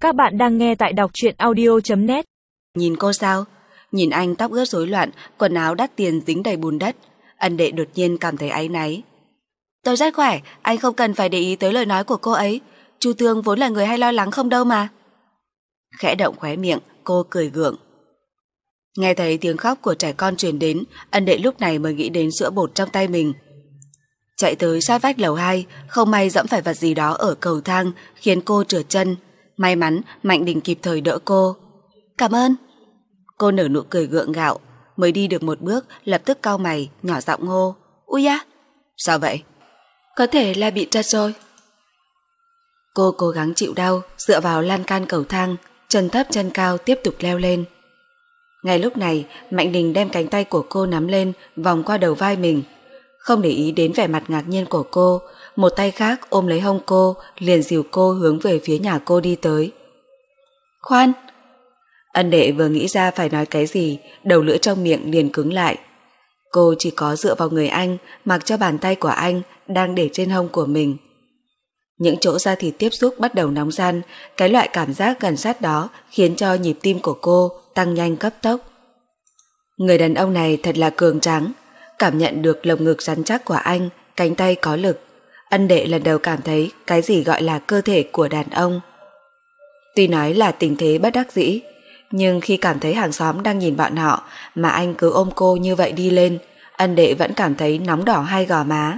Các bạn đang nghe tại đọc truyện audio.net. Nhìn cô sao? Nhìn anh tóc ướt rối loạn, quần áo đắt tiền dính đầy bùn đất, ân đệ đột nhiên cảm thấy áy náy. Tôi rất khỏe, anh không cần phải để ý tới lời nói của cô ấy. Chu Tương vốn là người hay lo lắng không đâu mà. Khẽ động khóe miệng, cô cười gượng. Nghe thấy tiếng khóc của trẻ con truyền đến, ân đệ lúc này mới nghĩ đến sữa bột trong tay mình. Chạy tới sát vách lầu 2, không may dẫm phải vật gì đó ở cầu thang khiến cô trượt chân. May mắn Mạnh Đình kịp thời đỡ cô. Cảm ơn. Cô nở nụ cười gượng gạo, mới đi được một bước lập tức cau mày, nhỏ giọng hô. Ui da, sao vậy? Có thể là bị trật rồi. Cô cố gắng chịu đau, dựa vào lan can cầu thang, chân thấp chân cao tiếp tục leo lên. Ngay lúc này, Mạnh Đình đem cánh tay của cô nắm lên, vòng qua đầu vai mình. Không để ý đến vẻ mặt ngạc nhiên của cô, một tay khác ôm lấy hông cô, liền dìu cô hướng về phía nhà cô đi tới. Khoan! Ân đệ vừa nghĩ ra phải nói cái gì, đầu lưỡi trong miệng liền cứng lại. Cô chỉ có dựa vào người anh, mặc cho bàn tay của anh đang để trên hông của mình. Những chỗ da thịt tiếp xúc bắt đầu nóng ran, cái loại cảm giác gần sát đó khiến cho nhịp tim của cô tăng nhanh cấp tốc. Người đàn ông này thật là cường tráng, cảm nhận được lồng ngực rắn chắc của anh, cánh tay có lực. Ân đệ lần đầu cảm thấy cái gì gọi là cơ thể của đàn ông. Tuy nói là tình thế bất đắc dĩ, nhưng khi cảm thấy hàng xóm đang nhìn bọn họ mà anh cứ ôm cô như vậy đi lên, ân đệ vẫn cảm thấy nóng đỏ hai gò má.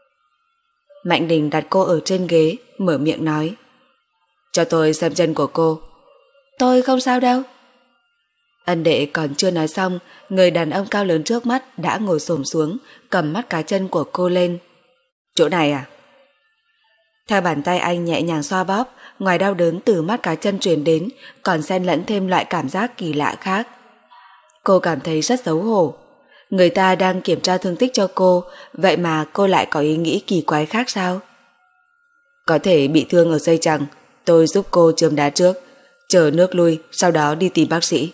Mạnh Đình đặt cô ở trên ghế, mở miệng nói. Cho tôi xem chân của cô. Tôi không sao đâu. Ân đệ còn chưa nói xong, người đàn ông cao lớn trước mắt đã ngồi xổm xuống, cầm mắt cá chân của cô lên. Chỗ này à? Theo bàn tay anh nhẹ nhàng xoa bóp, ngoài đau đớn từ mắt cá chân truyền đến, còn xen lẫn thêm loại cảm giác kỳ lạ khác. Cô cảm thấy rất xấu hổ. Người ta đang kiểm tra thương tích cho cô, vậy mà cô lại có ý nghĩ kỳ quái khác sao? Có thể bị thương ở dây chằng, tôi giúp cô chườm đá trước, chờ nước lui, sau đó đi tìm bác sĩ.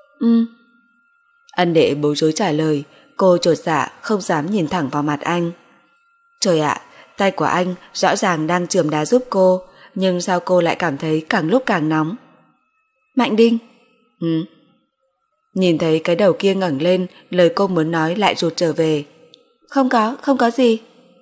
Ân đệ bối rối trả lời, cô chột dạ không dám nhìn thẳng vào mặt anh. Trời ạ, tay của anh rõ ràng đang chườm đá giúp cô, nhưng sao cô lại cảm thấy càng lúc càng nóng? Mạnh Đình. Nhìn thấy cái đầu kia ngẩng lên, lời cô muốn nói lại rụt trở về. Không có gì.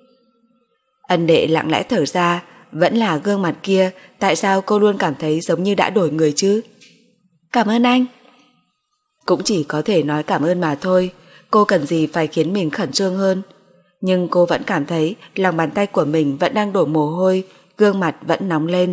Ân đệ lặng lẽ thở ra, vẫn là gương mặt kia, tại sao cô luôn cảm thấy giống như đã đổi người chứ? Cảm ơn anh. Cũng chỉ có thể nói cảm ơn mà thôi, cô cần gì phải khiến mình khẩn trương hơn. Nhưng cô vẫn cảm thấy lòng bàn tay của mình vẫn đang đổ mồ hôi, gương mặt vẫn nóng lên.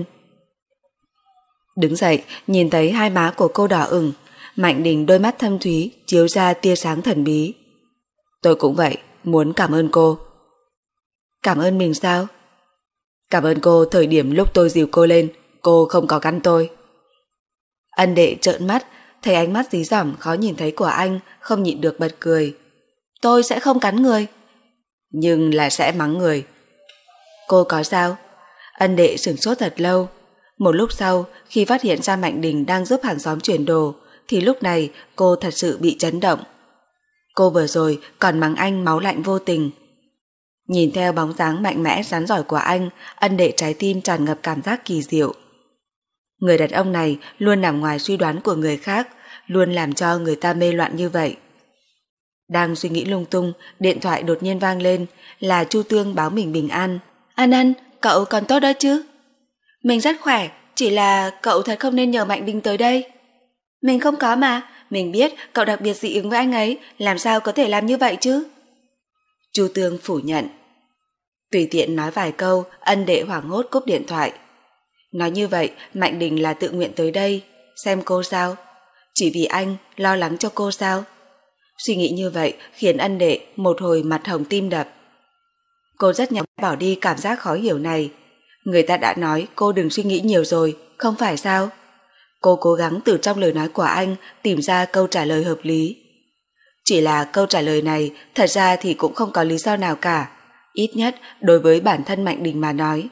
Đứng dậy, nhìn thấy hai má của cô đỏ ửng, Mạnh Đình đôi mắt thâm thúy chiếu ra tia sáng thần bí. Tôi cũng vậy, muốn cảm ơn cô. Cảm ơn mình sao? Cảm ơn cô thời điểm lúc tôi dìu cô lên, cô không có cắn tôi. Ân đệ trợn mắt, thấy ánh mắt dí dỏm khó nhìn thấy của anh, không nhịn được bật cười. Tôi sẽ không cắn người. Nhưng là sẽ mắng người. Cô có sao? Ân đệ sửng sốt thật lâu. Một lúc sau, khi phát hiện ra Mạnh Đình đang giúp hàng xóm chuyển đồ, thì lúc này cô thật sự bị chấn động. Cô vừa rồi còn mắng anh máu lạnh vô tình. Nhìn theo bóng dáng mạnh mẽ rắn giỏi của anh, ân đệ trái tim tràn ngập cảm giác kỳ diệu. Người đàn ông này luôn nằm ngoài suy đoán của người khác, luôn làm cho người ta mê loạn như vậy. Đang suy nghĩ lung tung, điện thoại đột nhiên vang lên, là Chu Tương báo mình bình an. Ân, cậu còn tốt đó chứ? Mình rất khỏe, chỉ là cậu thật không nên nhờ Mạnh Đình tới đây. Mình không có mà, mình biết cậu đặc biệt dị ứng với anh ấy, làm sao có thể làm như vậy chứ? Chu Tương phủ nhận. Tùy tiện nói vài câu, ân đệ hoảng hốt cúp điện thoại. Nói như vậy, Mạnh Đình là tự nguyện tới đây, xem cô sao? Chỉ vì anh lo lắng cho cô sao? Suy nghĩ như vậy khiến ân đệ một hồi mặt hồng tim đập. Cô rất nhanh bỏ đi cảm giác khó hiểu này. Người ta đã nói cô đừng suy nghĩ nhiều rồi, không phải sao? Cô cố gắng từ trong lời nói của anh tìm ra câu trả lời hợp lý. Chỉ là câu trả lời này thật ra thì cũng không có lý do nào cả, ít nhất đối với bản thân Mạnh Đình mà nói.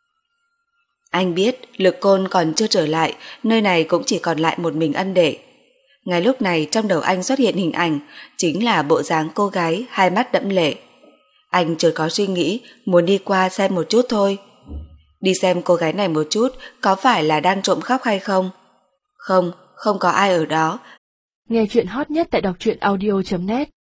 Anh biết lực côn còn chưa trở lại, nơi này cũng chỉ còn lại một mình ân đệ. Ngay lúc này trong đầu anh xuất hiện hình ảnh, chính là bộ dáng cô gái hai mắt đẫm lệ. Anh chợt có suy nghĩ muốn đi qua xem một chút thôi. Đi xem cô gái này một chút, có phải là đang trộm khóc hay không? Không, không có ai ở đó. Nghe chuyện hot nhất tại đọc truyện audio.net